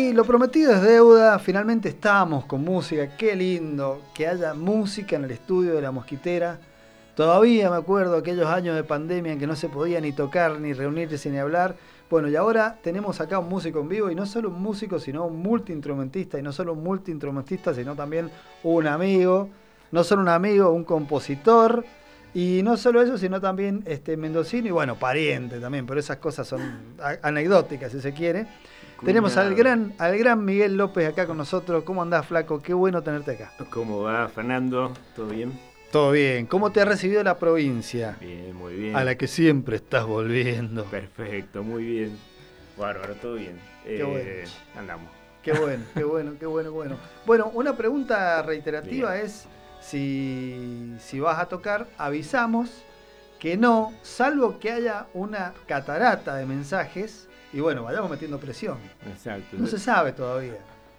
Sí, lo prometido es deuda, finalmente estamos con música, qué lindo que haya música en el estudio de La Mosquitera. Todavía me acuerdo aquellos años de pandemia en que no se podía ni tocar, ni reunirse, ni hablar. Bueno, y ahora tenemos acá un músico en vivo, y no solo un músico, sino un multiinstrumentista, y no solo un multiinstrumentista, sino también un amigo, no solo un amigo, un compositor, y no solo eso, sino también mendocino, y bueno, pariente también, pero esas cosas son anecdóticas, si se quiere. Tenemos al gran Miguel López acá con nosotros. ¿Cómo andás, flaco? Qué bueno tenerte acá. ¿Cómo va, Fernando? ¿Todo bien? Todo bien. ¿Cómo te ha recibido la provincia? Bien, muy bien. A la que siempre estás volviendo. Perfecto, muy bien. Bárbaro, todo bien. Qué bueno. Andamos. Qué bueno, qué bueno, qué bueno, bueno. Bueno, una pregunta reiterativa Bien. es si vas a tocar, avisamos que no, salvo que haya una catarata de mensajes. Y bueno, vayamos metiendo presión. Exacto. No se sabe todavía.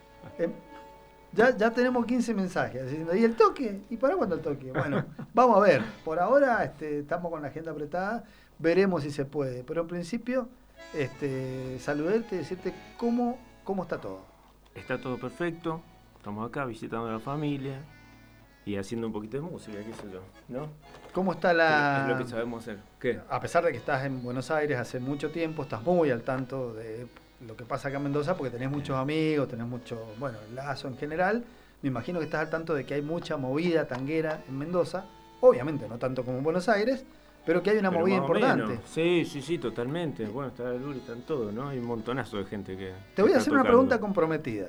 Ya tenemos 15 mensajes diciendo, ¿y el toque? ¿Y para cuándo el toque? Bueno, vamos a ver. Por ahora estamos con la agenda apretada. Veremos si se puede. Pero en principio, saludarte y decirte cómo está todo. Está todo perfecto. Estamos acá visitando a la familia y haciendo un poquito de música, qué sé yo, ¿no? ¿Cómo está la...? Es lo que sabemos hacer. ¿Qué? A pesar de que estás en Buenos Aires hace mucho tiempo, estás muy al tanto de lo que pasa acá en Mendoza porque tenés muchos amigos, tenés mucho, bueno, lazo en general. Me imagino que estás al tanto de que hay mucha movida tanguera en Mendoza. Obviamente no tanto como en Buenos Aires, pero que hay una movida importante. Sí, totalmente. Bueno, está Luli, están todos, ¿no? Hay un montonazo de gente que... Te voy a está hacer una tocando. pregunta comprometida.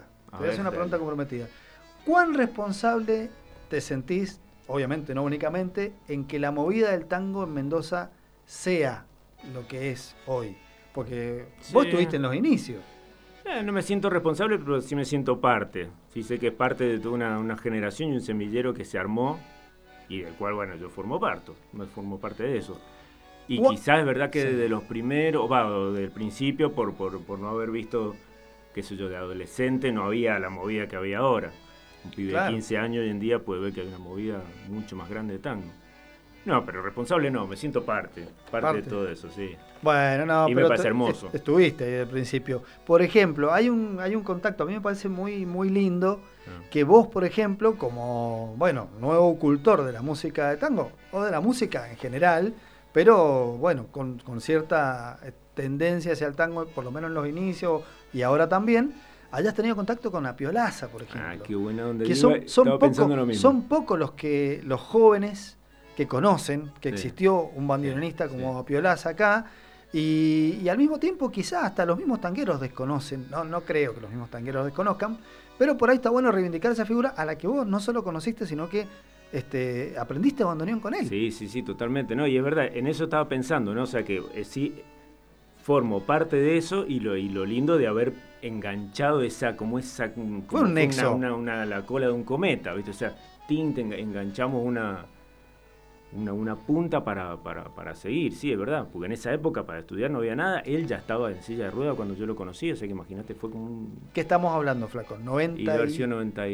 ¿Cuán responsable te sentís, obviamente no únicamente, en que la movida del tango en Mendoza sea lo que es hoy? Porque vos estuviste en los inicios. No me siento responsable, pero sí me siento parte. Sí sé que es parte de toda una generación y un semillero que se armó y del cual, bueno, yo formo parte de eso. Y quizás es verdad que desde los primeros, del principio, por no haber visto, qué sé yo, de adolescente, no había la movida que había ahora. Un pibe de 15 años hoy en día puede ver que hay una movida mucho más grande de tango. No, pero responsable no, me siento parte de todo eso, sí. Bueno, no, y pero me parece hermoso. Estuviste ahí desde el principio. Por ejemplo, hay un contacto, a mí me parece muy, muy lindo, que vos, por ejemplo, como, bueno, nuevo cultor de la música de tango, o de la música en general, pero, bueno, con cierta tendencia hacia el tango, por lo menos en los inicios, y ahora también, hayas tenido contacto con Apiolaza, por ejemplo. Ah, qué buena onda. Que son pocos los jóvenes que conocen que existió un bandoneonista como Apiolaza acá, y al mismo tiempo quizás hasta los mismos tangueros desconocen, no creo que los mismos tangueros desconozcan, pero por ahí está bueno reivindicar esa figura a la que vos no solo conociste, sino que aprendiste bandoneón con él. Sí, totalmente, ¿no? Y es verdad, en eso estaba pensando, ¿no? O sea que sí formo parte de eso y lo lindo de haber enganchado fue un nexo. La cola de un cometa, ¿viste? O sea, enganchamos una punta para seguir, sí, es verdad, porque en esa época para estudiar no había nada, él ya estaba en silla de ruedas cuando yo lo conocí, o sea que imagínate, fue como un... ¿Qué estamos hablando, flaco? 90 y... versión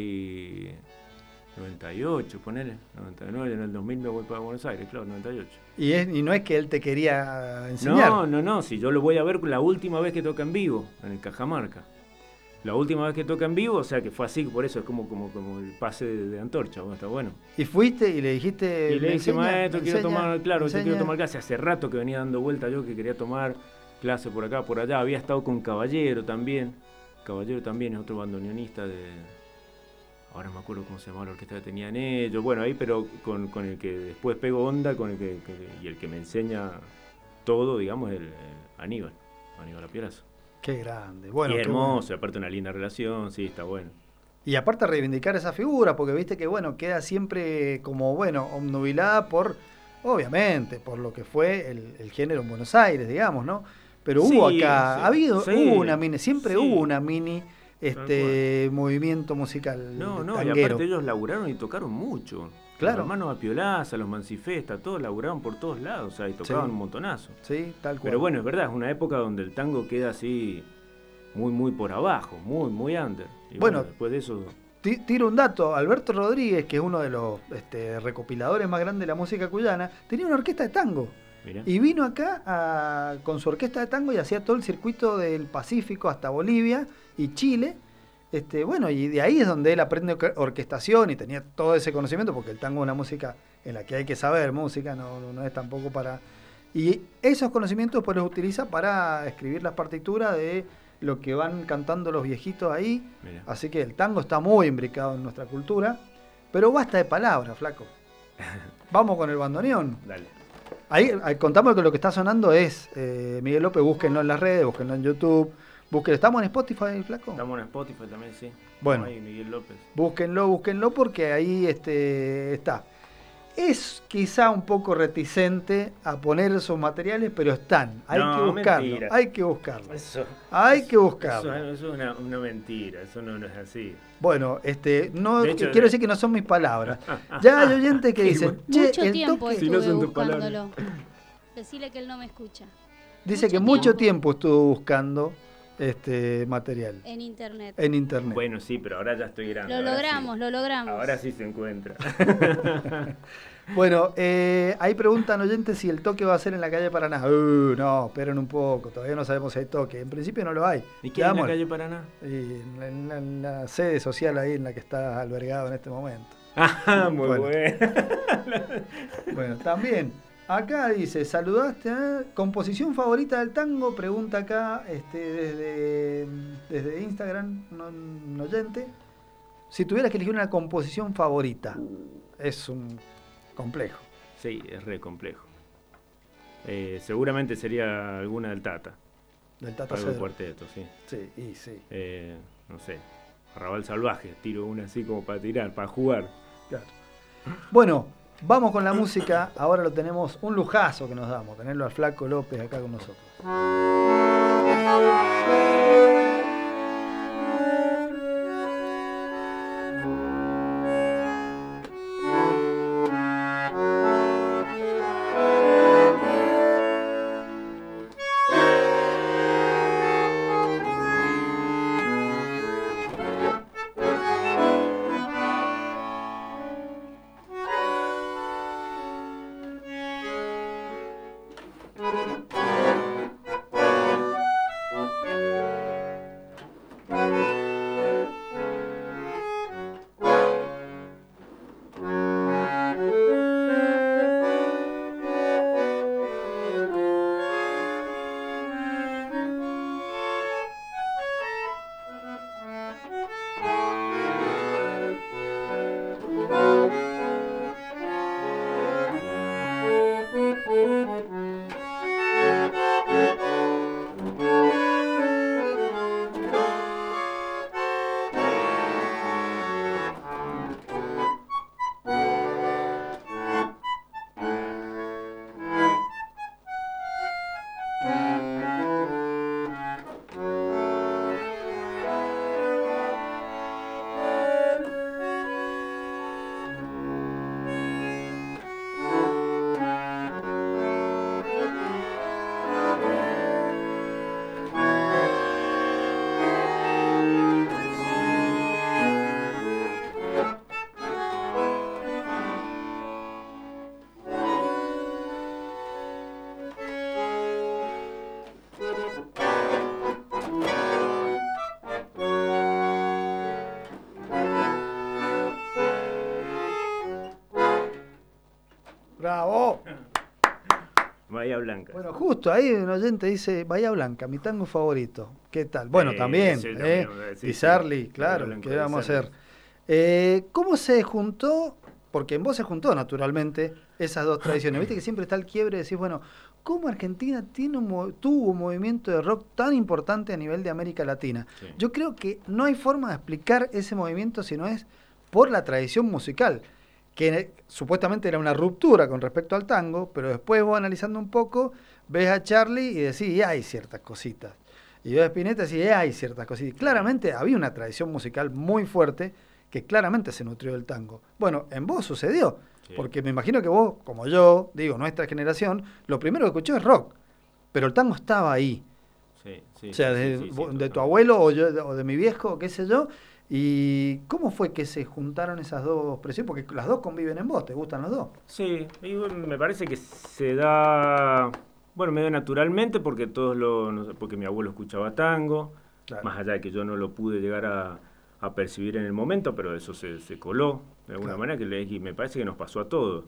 98, ponele, 99, en el 2000 me voy para Buenos Aires, claro, 98. Y no es que él te quería enseñar. No, si yo lo voy a ver la última vez que toca en vivo, en el Cajamarca. La última vez que toca en vivo, o sea que fue así, por eso es como el pase de antorcha, bueno, está bueno. ¿Y fuiste y le dijiste? Y le dije, maestro, quiero tomar clase. Hace rato que venía dando vuelta yo que quería tomar clase por acá, por allá. Había estado con Caballero también. Caballero también es otro bandoneonista de... Ahora me acuerdo cómo se llamaba la orquesta que tenían ellos. Bueno, ahí, pero con el que después pego onda, y el que me enseña todo, digamos, el Aníbal Apiolaza. Qué grande. Bueno, y hermoso, aparte una linda relación, sí, está bueno. Y aparte reivindicar esa figura, porque viste que, bueno, queda siempre como, bueno, obnubilada obviamente, por lo que fue el género en Buenos Aires, digamos, ¿no? Pero hubo acá, hubo una mini, hubo una mini movimiento musical tanguero. Y aparte ellos laburaron y tocaron mucho. Claro. Los hermanos Apiolaza, los Mancifesta, todos laburaron por todos lados, o sea, y tocaban un montonazo. Sí, tal cual. Pero bueno, es verdad, es una época donde el tango queda así muy, muy por abajo, muy, muy under. Y bueno, después de eso... Tiro un dato, Alberto Rodríguez, que es uno de los recopiladores más grandes de la música cuyana, tenía una orquesta de tango. Mirá. Y vino acá con su orquesta de tango y hacía todo el circuito del Pacífico hasta Bolivia y Chile. Bueno, y de ahí es donde él aprende orquestación y tenía todo ese conocimiento, porque el tango es una música en la que hay que saber música, no es tampoco para... Y esos conocimientos pues los utiliza para escribir las partituras de lo que van cantando los viejitos ahí. Mirá. Así que el tango está muy imbricado en nuestra cultura, pero basta de palabras, flaco. Vamos con el bandoneón. Dale. Ahí contamos que lo que está sonando es Miguel López, búsquenlo en las redes, búsquenlo en YouTube, búsquenlo. ¿Estamos en Spotify, flaco? Estamos en Spotify también, sí. Bueno. Ahí, Miguel López. Búsquenlo porque ahí está. Es quizá un poco reticente a poner esos materiales, pero están. Hay que buscarlo. Mentira. Hay que buscarlo. Eso que buscarlo. Eso es una mentira, eso no es así. Bueno, no De hecho, quiero decir que no son mis palabras. Ya hay oyentes que dicen, mucho el tiempo toque... estuve Si no son tus buscándolo. Decirle que él no me escucha. Dice que mucho tiempo estuvo buscando material En internet. en internet. Bueno, sí, pero ahora ya estoy grande. Lo ahora logramos, sí. lo logramos. Ahora sí se encuentra. Bueno, ahí preguntan oyentes si el toque va a ser en la calle Paraná. No, esperen un poco, todavía no sabemos si hay toque. En principio no lo hay. ¿Y qué hay en la calle Paraná? Y en la sede social ahí en la que está albergado en este momento. Ah, muy bueno. Bueno, también, acá dice, saludaste a composición favorita del tango, pregunta acá desde Instagram, un oyente. Si tuvieras que elegir una composición favorita, es un complejo. Sí, es re complejo. Seguramente sería alguna del Tata. Del Tata Algo Cedro. cuarteto, sí. Sí, y sí. No sé, Arrabal Salvaje, tiro una así como para tirar, para jugar. Claro. Bueno, vamos con la música. Ahora lo tenemos, un lujazo que nos damos, tenerlo al Flaco López acá con nosotros. ¡Bravo! Bahía Blanca. Bueno, justo ahí un oyente dice, Bahía Blanca, mi tango favorito. ¿Qué tal? Bueno, también, sí, también, sí, y Charlie, sí, claro, Bahía Blanca ¿qué de vamos a Charlie. hacer? ¿Cómo se juntó? Porque en vos se juntó naturalmente esas dos tradiciones. Viste que siempre está el quiebre de decir, bueno, ¿cómo Argentina tuvo un movimiento de rock tan importante a nivel de América Latina? Sí. Yo creo que no hay forma de explicar ese movimiento si no es por la tradición musical, que supuestamente era una ruptura con respecto al tango, pero después vos analizando un poco, ves a Charlie y decís, y hay ciertas cositas. Y ves a Spinetta y decís, hay ciertas cositas. Claramente había una tradición musical muy fuerte que claramente se nutrió del tango. Bueno, en vos sucedió, Sí. porque me imagino que vos, como yo, digo, nuestra generación, lo primero que escuchó es rock, pero el tango estaba ahí. Sí, sí, O sea, sí, de sí, sí, tu totalmente. abuelo o de mi viejo, qué sé yo, ¿Y cómo fue que se juntaron esas dos presiones? Porque las dos conviven en vos, ¿te gustan los dos? Sí, y bueno, me parece que se da, bueno, medio naturalmente porque no sé, porque mi abuelo escuchaba tango, Claro, más allá de que yo no lo pude llegar a percibir en el momento, pero eso se coló de alguna claro, manera y me parece que nos pasó a todos.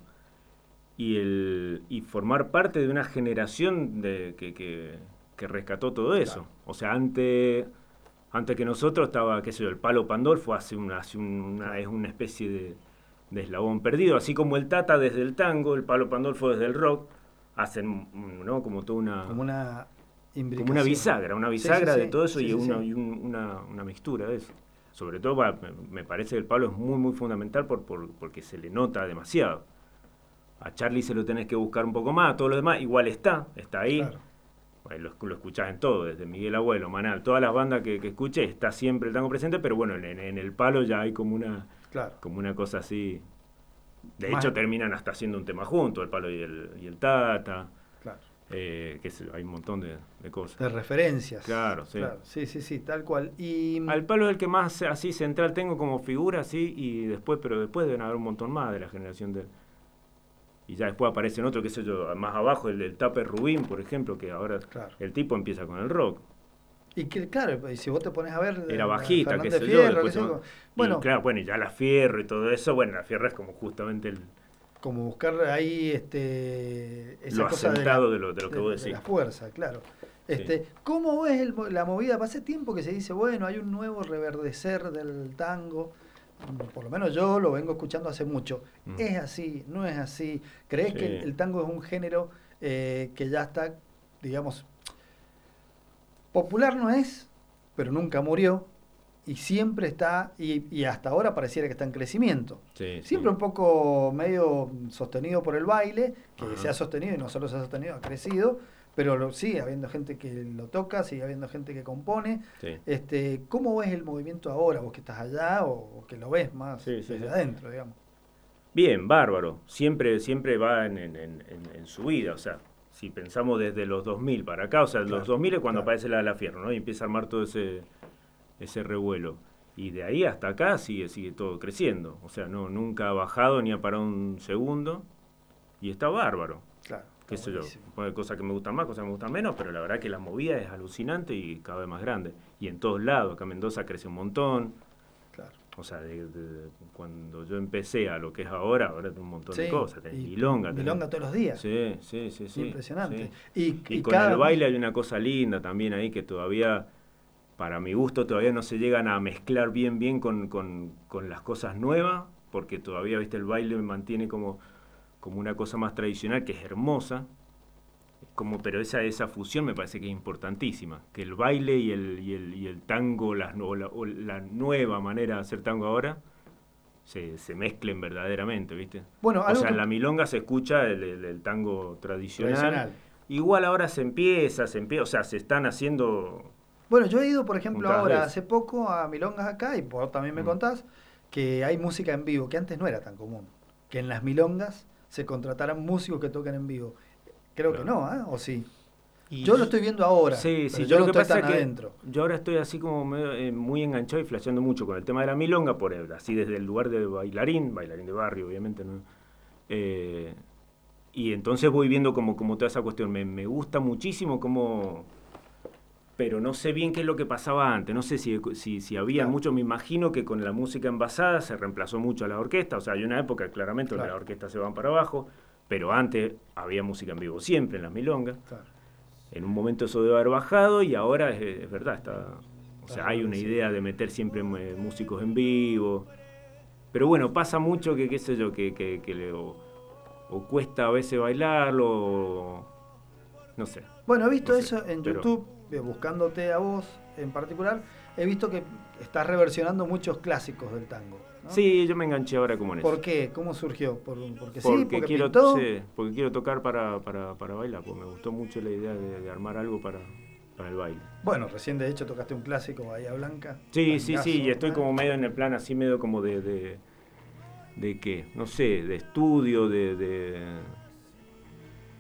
Y formar parte de una generación que rescató todo eso. claro. O sea, antes que nosotros estaba, qué sé yo, el Palo Pandolfo es una especie de eslabón perdido, así como el Tata desde el tango, el Palo Pandolfo desde el rock, hacen, ¿no? Como toda Como una como una imbricación. Sí, sí, bisagra de sí, todo eso sí, y, sí, sí. una mixtura de eso. Sobre todo, me parece que el Palo es muy, muy fundamental porque se le nota demasiado. A Charlie se lo tenés que buscar un poco más, todo lo demás igual está ahí. Claro, Bueno, lo escuchás en todo, desde Miguel Abuelo, Manal, todas las bandas que escuché, está siempre el tango presente, pero bueno, en el Palo ya hay claro. como una cosa así. De Más, hecho, terminan hasta haciendo un tema juntos, el Palo y el Tata, claro. qué sé yo, hay un montón de cosas. De referencias. Claro, sí. Claro, sí, sí, sí, tal cual. Y Al Palo es el que más así central tengo como figura, así, y después, pero después deben haber un montón más de la generación de. Y ya después aparecen otros, qué sé yo, más abajo, el Tape Rubín, por ejemplo, que ahora claro. el tipo empieza con el rock. Y que claro, y si vos te pones a ver Era la bajista, qué Fernández sé yo, Fierro, qué después sé yo, y bueno, claro, bueno, y ya la Fierro y todo eso, bueno, la Fierro es como justamente como buscar ahí esa lo cosa asentado de lo que vos de decís. la fuerza, claro. Sí. ¿Cómo ves la movida? Hace tiempo que se dice, bueno, hay un nuevo reverdecer del tango. Por lo menos yo lo vengo escuchando hace mucho. Mm. ¿Es así? ¿No es así? ¿Crees que Sí. el tango es un género que ya está, digamos, popular no es, pero nunca murió? Y siempre está, y hasta ahora pareciera que está en crecimiento. Sí, sí. Siempre un poco medio sostenido por el baile, que se Ajá. ha sostenido y no solo se ha sostenido, ha crecido, pero sigue habiendo gente que lo toca, sigue habiendo gente que compone. Sí. ¿Cómo ves el movimiento ahora, vos que estás allá o que lo ves más Sí, sí, desde sí. adentro, digamos? Bien, bárbaro. Siempre va en su vida. O sea, si pensamos desde los 2000 para acá, o sea, los Claro, 2000 es cuando claro, aparece la Fierro, ¿no? Y empieza a armar todo ese revuelo. Y de ahí hasta acá sigue todo creciendo. O sea, nunca ha bajado ni ha parado un segundo. Y está bárbaro. claro, Qué está sé yo, buenísimo. hay cosas que me gustan más, cosas que me gustan menos, pero la verdad que la movida es alucinante y cada vez más grande. Y en todos lados, acá en Mendoza crece un montón. Claro. O sea, cuando yo empecé a lo que es ahora es un montón de Sí, cosas. Tenés y milonga, milonga todos los días. Sí, sí, sí, sí. Impresionante. Sí. Y Y con el cada vez baile hay una cosa linda también ahí que todavía, para mi gusto, todavía no se llegan a mezclar bien con las cosas nuevas, porque todavía, viste, el baile mantiene como una cosa más tradicional que es hermosa. Pero esa fusión me parece que es importantísima. Que el baile y el tango, o la nueva manera de hacer tango ahora, se mezclen verdaderamente, ¿viste? bueno, O algo sea, que en la milonga se escucha el tango tradicional. tradicional. Igual ahora o sea, se están haciendo Bueno, yo he ido, por ejemplo, juntadas de ahora eso. hace poco a milongas acá y vos también me Mm, contás que hay música en vivo, que antes no era tan común, que en las milongas se contrataran músicos que toquen en vivo. Creo que claro. no, ¿eh? ¿O sí? Y Yo lo estoy viendo ahora, sí, pero sí, yo yo no lo que estoy pasa tan es que adentro. yo ahora estoy así como muy enganchado y flasheando mucho con el tema de la milonga, así desde el lugar de bailarín de barrio, obviamente, ¿no? Eh, y entonces voy viendo como toda esa cuestión. Me gusta muchísimo pero no sé bien qué es lo que pasaba antes. No sé si había Claro, mucho. Me imagino que con la música envasada se reemplazó mucho a la orquesta. O sea, hay una época claramente donde claro, las orquestas se van para abajo, pero antes había música en vivo siempre en las milongas. claro. En un momento eso debe haber bajado y ahora es verdad, o Está sea, hay una reverdecido. idea de meter siempre músicos en vivo. Pero bueno, pasa mucho que, qué sé yo, o cuesta a veces bailarlo, no sé, Bueno, he no visto sé. eso en Pero YouTube, buscándote a vos en particular. He visto que estás reversionando muchos clásicos del tango, ¿no? sí, yo me enganché ahora como en eso. ¿Por qué? ¿Cómo surgió? ¿Porque sí? ¿Porque Quiero, pintó? sí, porque quiero tocar para bailar, porque me gustó mucho la idea de armar algo para el baile. Bueno, recién de hecho tocaste un clásico, Bahía Blanca. Sí, sí, Tangazo, sí, y estoy ¿eh? como medio en el plan así, medio como de qué, no sé, de estudio,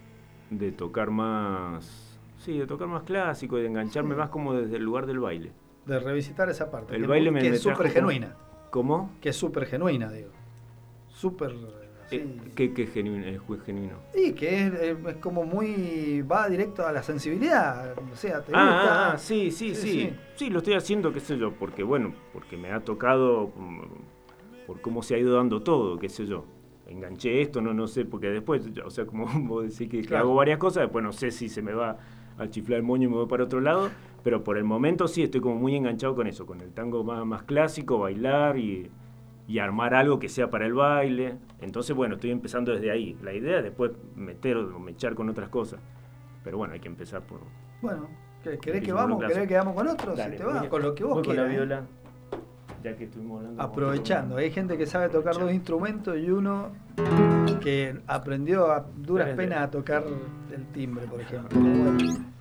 de tocar más, sí, de tocar más clásico y de engancharme Sí. más como desde el lugar del baile. de revisitar esa parte. El baile me que es trajo súper genuina. ¿Cómo? Que es súper genuina, digo. Súper... ¿Qué genuino, es genuino? Y que es como muy... va directo a la sensibilidad. O sea, te gusta. Sí. Sí, lo estoy haciendo, qué sé yo, porque me ha tocado por cómo se ha ido dando todo, qué sé yo. Enganché esto, no sé, porque después, o sea, como vos decís que Claro. hago varias cosas, después no sé si se me va a chiflar el moño y me voy para otro lado, pero por el momento sí estoy como muy enganchado con eso, con el tango más clásico, bailar y armar algo que sea para el baile. Entonces, bueno, estoy empezando desde ahí. La idea es después mechar con otras cosas. Pero bueno, hay que empezar por... Bueno, ¿querés que vamos con otro? Dale, Si te va, con lo que vos voy quieras. con la viola, ya que estuvimos hablando. Aprovechando, hay gente que sabe tocar dos instrumentos y uno que aprendió a duras penas a tocar el timbre, por ejemplo. Bueno.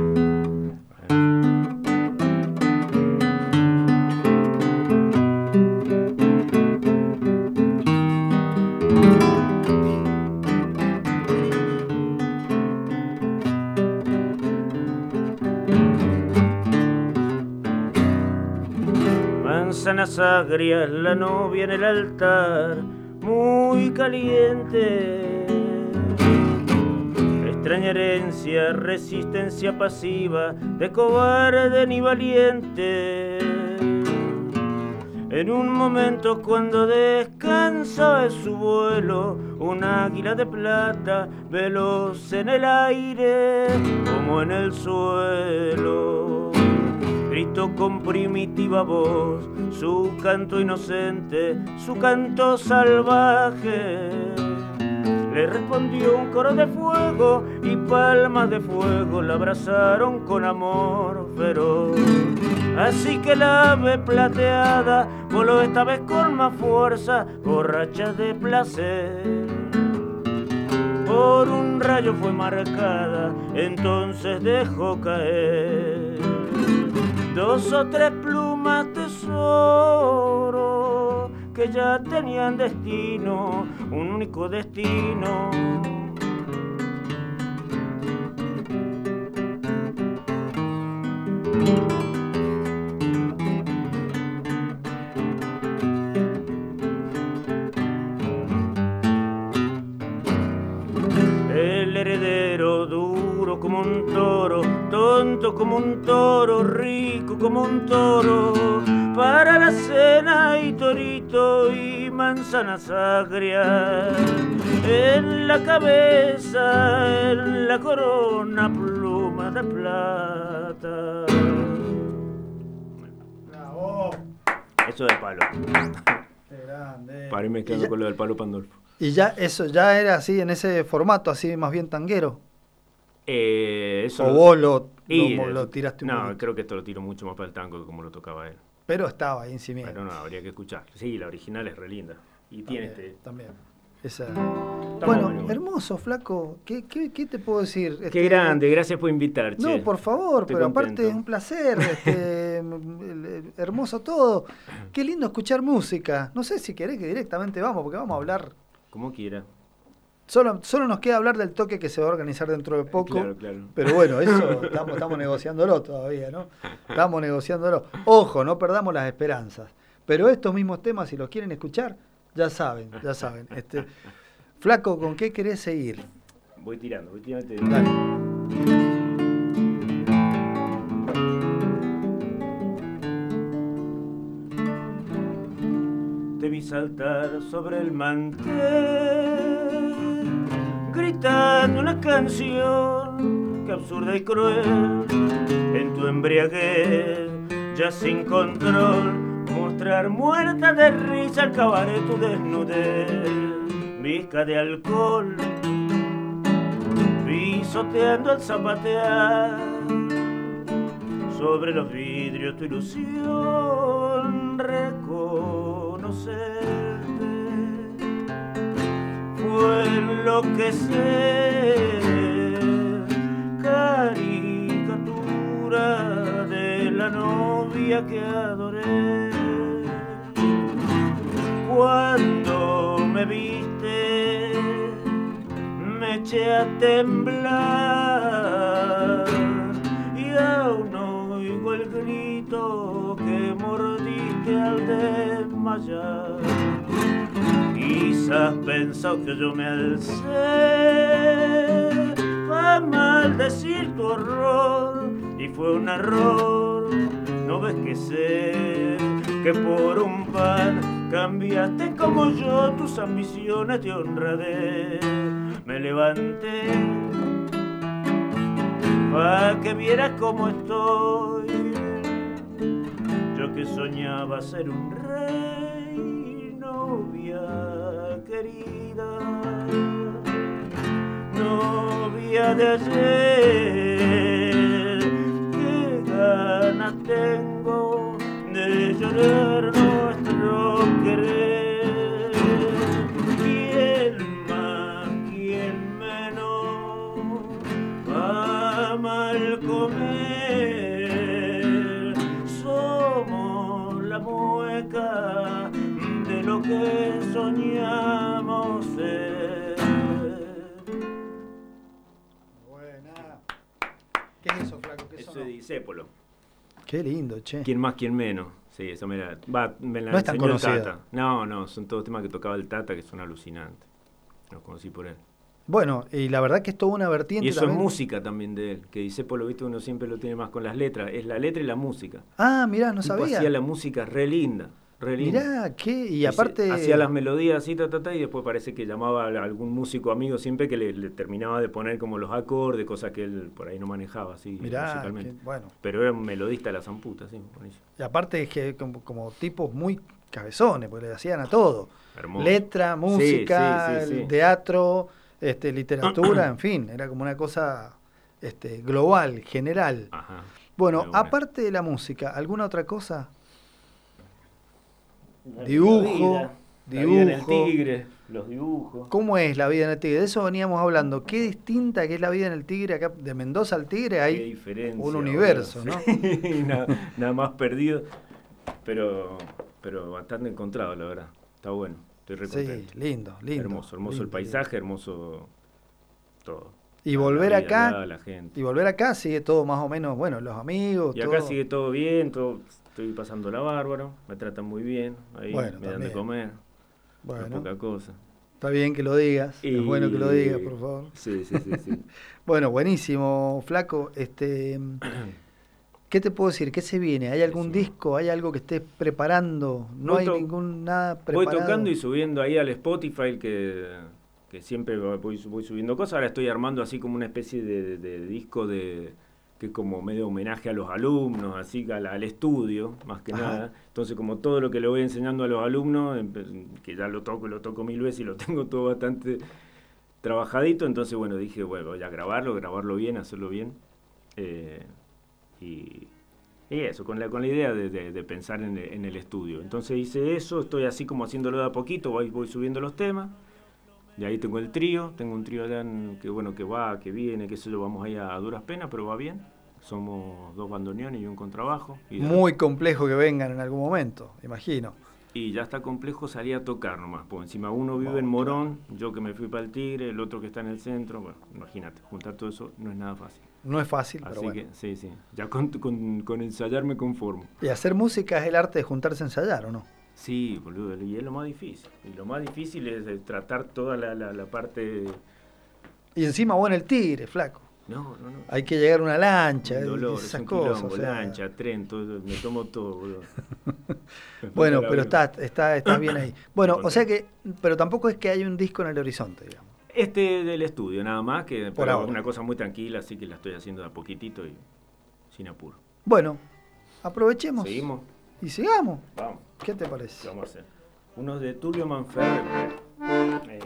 Manzanas agrias, la novia en el altar, muy caliente. Extraña herencia, resistencia pasiva, de cobarde ni valiente. En un momento cuando descansa de su vuelo, un águila de plata, veloz en el aire, como en el suelo. Gritó con primitiva voz, su canto inocente, su canto salvaje. Le respondió un coro de fuego y palmas de fuego la abrazaron con amor feroz. Así que la ave plateada voló esta vez con más fuerza, borracha de placer. Por un rayo fue marcada, entonces dejó caer 2 o 3 plumas tesoro que ya tenían destino, un único destino. El heredero duro como un toro, tonto como un toro, rico como un toro, para la cena y torito y manzanas agrias. En la cabeza, en la corona, pluma de plata. ¡Bravo! Eso de palo. Qué grande. Paré mezclando con lo del palo Pandolfo. Y ya eso ya era así, en ese formato, así más bien tanguero. Eso ¿O vos lo tiraste un No, poquito? creo que esto lo tiro mucho más para el tango que como lo tocaba él. Pero estaba ahí en cimiento. Pero no, habría que escuchar. Sí, la original es re linda. Y tiene También. Esa... Está Bueno, bueno. hermoso, flaco. ¿Qué te puedo decir? Qué grande, gracias por invitar, che. No, por favor, Estoy pero contento. aparte un placer, hermoso todo. Qué lindo escuchar música. No sé si querés que directamente vamos, porque vamos a hablar. Como quiera. Solo nos queda hablar del toque que se va a organizar dentro de poco. Claro. Pero bueno, eso estamos negociándolo todavía, ¿no? Estamos negociándolo. Ojo, no perdamos las esperanzas. Pero estos mismos temas, si los quieren escuchar, ya saben. Flaco, ¿con qué querés seguir? Voy tirando. Dale. Te vi saltar sobre el mantel, gritando una canción que absurda y cruel. En tu embriaguez, ya sin control, mostrar muerta de risa al cabaret tu desnudez. Visca de alcohol, pisoteando al zapatear sobre los vidrios tu ilusión reconocerte fue enloquecer, caricatura de la novia que adoré. Cuando me viste me eché a temblar y aún oigo el grito desmayar. Quizás pensó que yo me alcé para maldecir tu horror, y fue un error. No ves que sé que por un pan cambiaste como yo tus ambiciones de honradez. Me levanté pa' que vieras cómo estoy, yo que soñaba ser un rey, novia querida, novia de ayer. Qué ganas tengo de llorar nuestro querer. ¿Quién más, quién menos va mal comer? Somos la mueca de lo que soñamos ser. Buena. ¿Qué es eso, flaco? ¿Qué Eso sonó? es Discépolo. Qué lindo, che. ¿Quién más, quién menos? Sí, eso me la No es tan enseñó el conocida. Tata. No, son todos temas que tocaba el Tata que son alucinantes. Los conocí por él. Bueno, y la verdad que es toda una vertiente Y eso también. es música también de él, que Discépolo, viste, uno siempre lo tiene más con las letras. Es la letra y la música. Ah, mirá, no El tipo sabía. hacía la música re linda, re linda. Mirá, qué. Y aparte. Hacía las melodías así, y después parece que llamaba a algún músico amigo siempre que le terminaba de poner como los acordes, cosas que él por ahí no manejaba así Mirá, musicalmente. bueno. Pero era un melodista de la zamputa, sí, buenísimo. Y aparte es que como tipos muy cabezones, porque le hacían a todo. Hermoso. Letra, música, Sí. el teatro, literatura, en fin, era como una cosa global, general. Ajá. Bueno, Muy buena. aparte de la música, ¿alguna otra cosa? La Dibujo, vida en el dibujo. Tigre, los dibujos. ¿Cómo es la vida en el Tigre? De eso veníamos hablando. Qué distinta que es la vida en el Tigre. Acá de Mendoza al Tigre Qué hay diferencia, un universo, boludo. ¿no? Sí, nada más perdido, pero bastante encontrado, la verdad. Está bueno, estoy re Sí, contento. lindo. Hermoso lindo, el paisaje, hermoso todo. Y La volver vida, acá, la gente. y volver acá sigue todo más o menos, bueno, los amigos, Y acá todo. sigue todo bien, estoy pasando la bárbaro, me tratan muy bien, ahí Bueno, me dan de también. comer, no es Bueno, poca cosa. está bien que lo digas, es bueno que lo digas, por favor. Sí. Bueno, buenísimo, flaco. ¿Qué te puedo decir? ¿Qué se viene? ¿Hay algún Buenísimo. disco? ¿Hay algo que estés preparando? No Voy hay to- ningún nada Voy preparado. tocando y subiendo ahí al Spotify que siempre voy subiendo cosas. Ahora estoy armando así como una especie de disco que es como medio homenaje a los alumnos, así al estudio, más que Ajá. nada. Entonces como todo lo que le voy enseñando a los alumnos, que ya lo toco 1000 veces y lo tengo todo bastante trabajadito, entonces bueno, dije, bueno, voy a grabarlo bien, hacerlo bien. Y eso, con la idea de pensar en el estudio. Entonces hice eso, estoy así como haciéndolo de a poquito, voy subiendo los temas. Y ahí tengo el trío, tengo un trío allá que bueno, que va, que viene, qué sé yo, vamos ahí a duras penas, pero va bien. Somos 2 bandoneones y un contrabajo. Muy complejo que vengan en algún momento, imagino. Y ya está complejo salir a tocar nomás, porque encima uno vive en Oh, Morón, yo que me fui para el Tigre, el otro que está en el centro, bueno, imagínate, juntar todo eso no es nada fácil. No es fácil, pero Así bueno. que sí, ya con ensayar me conformo. Y hacer música es el arte de juntarse a ensayar, ¿o no? Sí, boludo, y es lo más difícil. Y lo más difícil es tratar toda la parte... Y encima, bueno, el Tigre, flaco. No. Hay que llegar a una lancha, Un dolor, esas es un cosas. quilombo, o sea. lancha, tren, todo, me tomo todo, boludo. Bueno, Me pero falta la está bien ahí. Bueno, Estoy o sea que, pero tampoco es que haya un disco en el horizonte, digamos. Del estudio, nada más, que Por pero ahora. es una cosa muy tranquila, así que la estoy haciendo de a poquitito y sin apuro. Bueno, aprovechemos ¿Seguimos? y sigamos. Vamos, ¿Qué te ¿qué parece? vamos a hacer? Unos de Tulio Manferrer. A ver.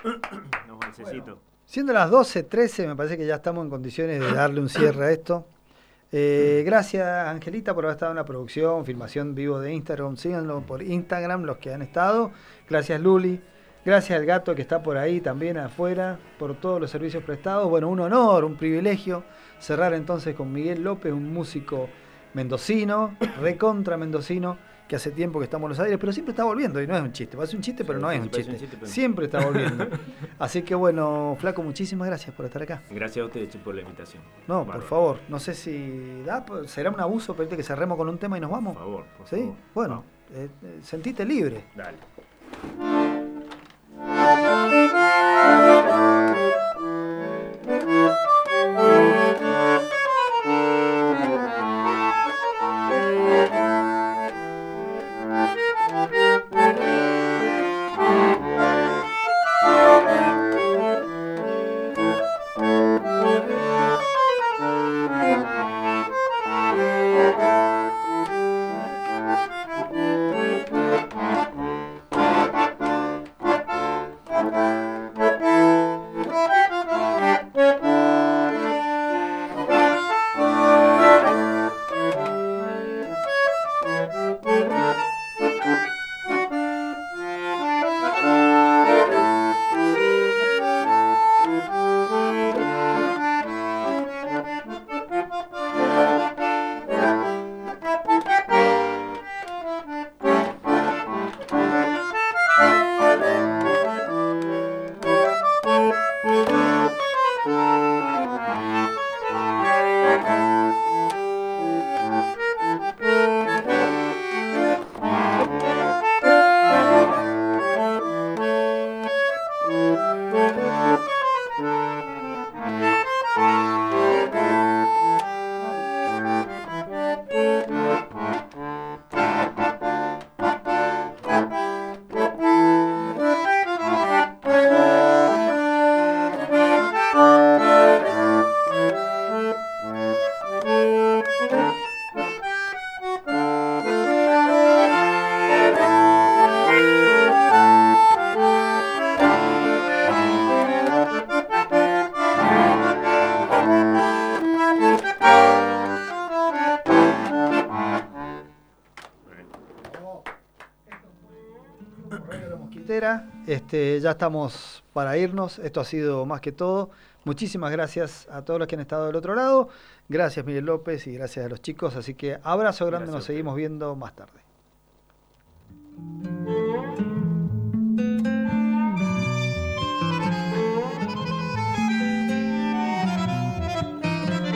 Nos necesito. Siendo las 12:13, me parece que ya estamos en condiciones de darle un cierre a esto. Gracias, Angelita, por haber estado en la producción, filmación vivo de Instagram. Síganlo por Instagram, los que han estado. Gracias, Luli. Gracias al gato que está por ahí también afuera, por todos los servicios prestados. Bueno, un honor, un privilegio cerrar entonces con Miguel López, un músico mendocino, recontra mendocino, que hace tiempo que estamos en los aires, pero siempre está volviendo, y no es un chiste. Parece un chiste, pero no es un chiste. Siempre está volviendo. Así que bueno, Flaco, muchísimas gracias por estar acá. Gracias a ustedes por la invitación. No, por favor, no sé si será un abuso pedirte que cerremos con un tema y nos vamos. Por favor, ¿Sí? favor. Bueno, sentite libre. Dale. Ya estamos para irnos. Esto ha sido más que todo. Muchísimas gracias a todos los que han estado del otro lado. Gracias, Miguel López, y gracias a los chicos. Así que abrazo grande, nos seguimos viendo más tarde.